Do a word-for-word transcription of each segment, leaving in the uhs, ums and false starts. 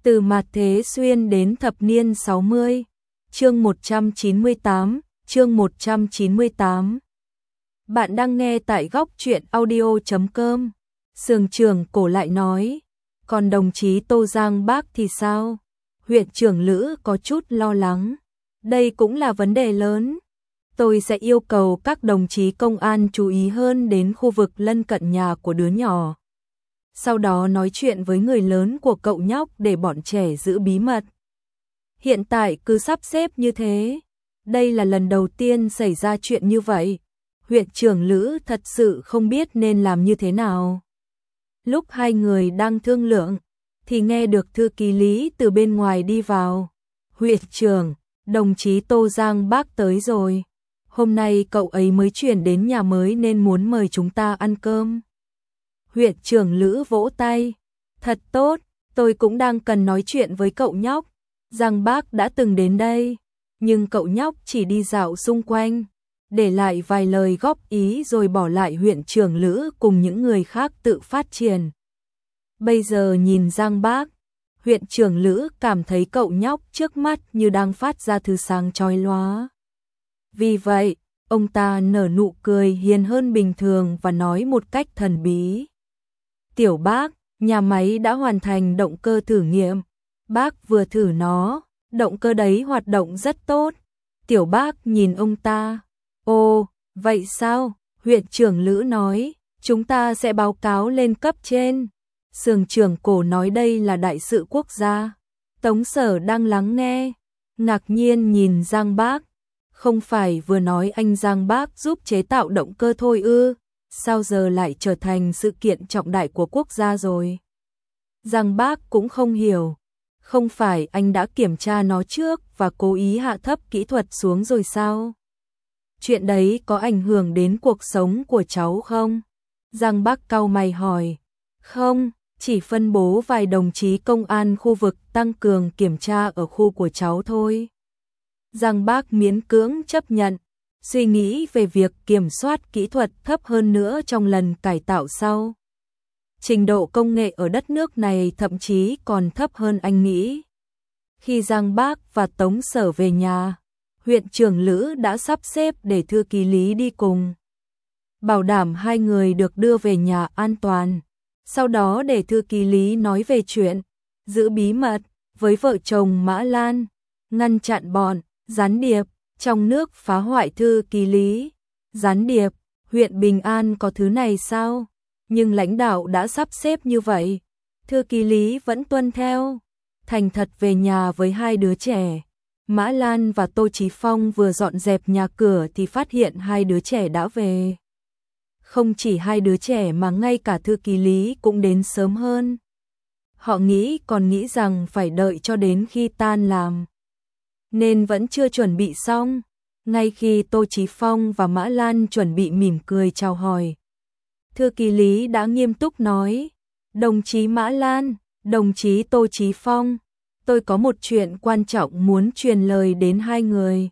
Từ Mạt Thế Xuyên đến thập niên sáu mươi, chương một trăm chín mươi tám, chương một trăm chín mươi tám. Bạn đang nghe tại góc truyện audio chấm com. Sường trưởng cổ lại nói, còn đồng chí Tô Giang Bác thì sao? Huyện trưởng Lữ có chút lo lắng. Đây cũng là vấn đề lớn. Tôi sẽ yêu cầu các đồng chí công an chú ý hơn đến khu vực lân cận nhà của đứa nhỏ. Sau đó nói chuyện với người lớn của cậu nhóc để bọn trẻ giữ bí mật. Hiện tại cứ sắp xếp như thế. Đây là lần đầu tiên xảy ra chuyện như vậy. Huyện trưởng Lữ thật sự không biết nên làm như thế nào. Lúc hai người đang thương lượng, thì nghe được thư ký Lý từ bên ngoài đi vào. Huyện trưởng, đồng chí Tô Giang Bác tới rồi. Hôm nay cậu ấy mới chuyển đến nhà mới nên muốn mời chúng ta ăn cơm. Huyện trưởng Lữ vỗ tay. Thật tốt, tôi cũng đang cần nói chuyện với cậu nhóc. Giang Bác đã từng đến đây, nhưng cậu nhóc chỉ đi dạo xung quanh, để lại vài lời góp ý rồi bỏ lại huyện trưởng Lữ cùng những người khác tự phát triển. Bây giờ nhìn Giang Bác, huyện trưởng Lữ cảm thấy cậu nhóc trước mắt như đang phát ra thứ sáng chói lóa. Vì vậy, ông ta nở nụ cười hiền hơn bình thường và nói một cách thần bí. Tiểu Bác, nhà máy đã hoàn thành động cơ thử nghiệm. Bác vừa thử nó, động cơ đấy hoạt động rất tốt. Tiểu Bác nhìn ông ta. Ồ, vậy sao? Huyện trưởng Lữ nói, chúng ta sẽ báo cáo lên cấp trên. Sường trưởng cổ nói đây là đại sự quốc gia. Tống Sở đang lắng nghe, ngạc nhiên nhìn Giang Bác. Không phải vừa nói anh Giang Bác giúp chế tạo động cơ thôi ư? Sao giờ lại trở thành sự kiện trọng đại của quốc gia rồi? Giang Bác cũng không hiểu. Không phải anh đã kiểm tra nó trước và cố ý hạ thấp kỹ thuật xuống rồi sao? Chuyện đấy có ảnh hưởng đến cuộc sống của cháu không? Giang Bác cau mày hỏi. Không, chỉ phân bố vài đồng chí công an khu vực tăng cường kiểm tra ở khu của cháu thôi. Giang Bác miễn cưỡng chấp nhận, suy nghĩ về việc kiểm soát kỹ thuật thấp hơn nữa trong lần cải tạo sau. Trình độ công nghệ ở đất nước này thậm chí còn thấp hơn anh nghĩ. Khi Giang Bác và Tống Sở về nhà, huyện trưởng Lữ đã sắp xếp để thư ký Lý đi cùng. Bảo đảm hai người được đưa về nhà an toàn. Sau đó để thư ký Lý nói về chuyện giữ bí mật với vợ chồng Mã Lan, ngăn chặn bọn gián điệp trong nước phá hoại thư ký Lý. Gián điệp, huyện Bình An có thứ này sao? Nhưng lãnh đạo đã sắp xếp như vậy. Thư ký Lý vẫn tuân theo. Thành thật về nhà với hai đứa trẻ. Mã Lan và Tô Chí Phong vừa dọn dẹp nhà cửa thì phát hiện hai đứa trẻ đã về. Không chỉ hai đứa trẻ mà ngay cả thư ký Lý cũng đến sớm hơn. Họ nghĩ còn nghĩ rằng phải đợi cho đến khi tan làm, nên vẫn chưa chuẩn bị xong. Ngay khi Tô Chí Phong và Mã Lan chuẩn bị mỉm cười chào hỏi, thư ký Lý đã nghiêm túc nói, đồng chí Mã Lan, đồng chí Tô Chí Phong, tôi có một chuyện quan trọng muốn truyền lời đến hai người.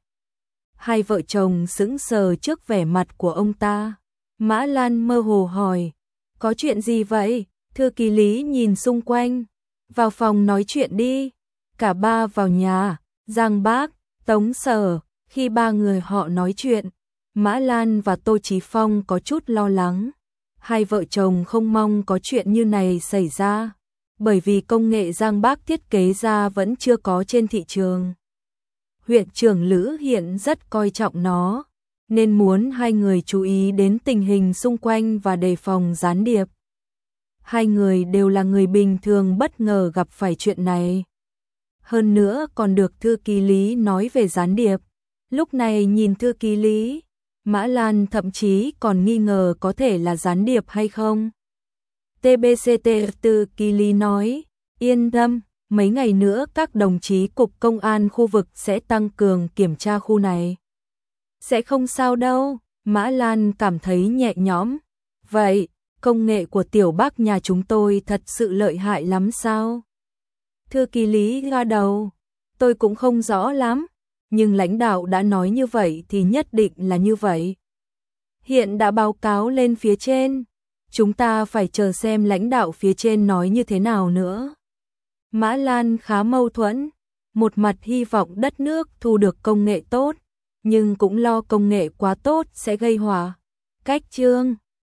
Hai vợ chồng sững sờ trước vẻ mặt của ông ta. Mã Lan mơ hồ hỏi, có chuyện gì vậy? Thư ký Lý nhìn xung quanh, vào phòng nói chuyện đi. Cả ba vào nhà, Giang Bác, Tống Sở. Khi ba người họ nói chuyện, Mã Lan và Tô Chí Phong có chút lo lắng. Hai vợ chồng không mong có chuyện như này xảy ra, bởi vì công nghệ Giang Bác thiết kế ra vẫn chưa có trên thị trường. Huyện trưởng Lữ hiện rất coi trọng nó, nên muốn hai người chú ý đến tình hình xung quanh và đề phòng gián điệp. Hai người đều là người bình thường bất ngờ gặp phải chuyện này. Hơn nữa còn được thư ký Lý nói về gián điệp. Lúc này nhìn thư ký Lý, Mã Lan thậm chí còn nghi ngờ có thể là gián điệp hay không. tê bê xê tê thư ký Lý nói, yên tâm, mấy ngày nữa các đồng chí cục công an khu vực sẽ tăng cường kiểm tra khu này. Sẽ không sao đâu, Mã Lan cảm thấy nhẹ nhõm. Vậy, công nghệ của Tiểu Bác nhà chúng tôi thật sự lợi hại lắm sao? Thư ký Lý gật đầu, tôi cũng không rõ lắm, nhưng lãnh đạo đã nói như vậy thì nhất định là như vậy. Hiện đã báo cáo lên phía trên, chúng ta phải chờ xem lãnh đạo phía trên nói như thế nào nữa. Mã Lan khá mâu thuẫn, một mặt hy vọng đất nước thu được công nghệ tốt, nhưng cũng lo công nghệ quá tốt sẽ gây hỏa cách trương.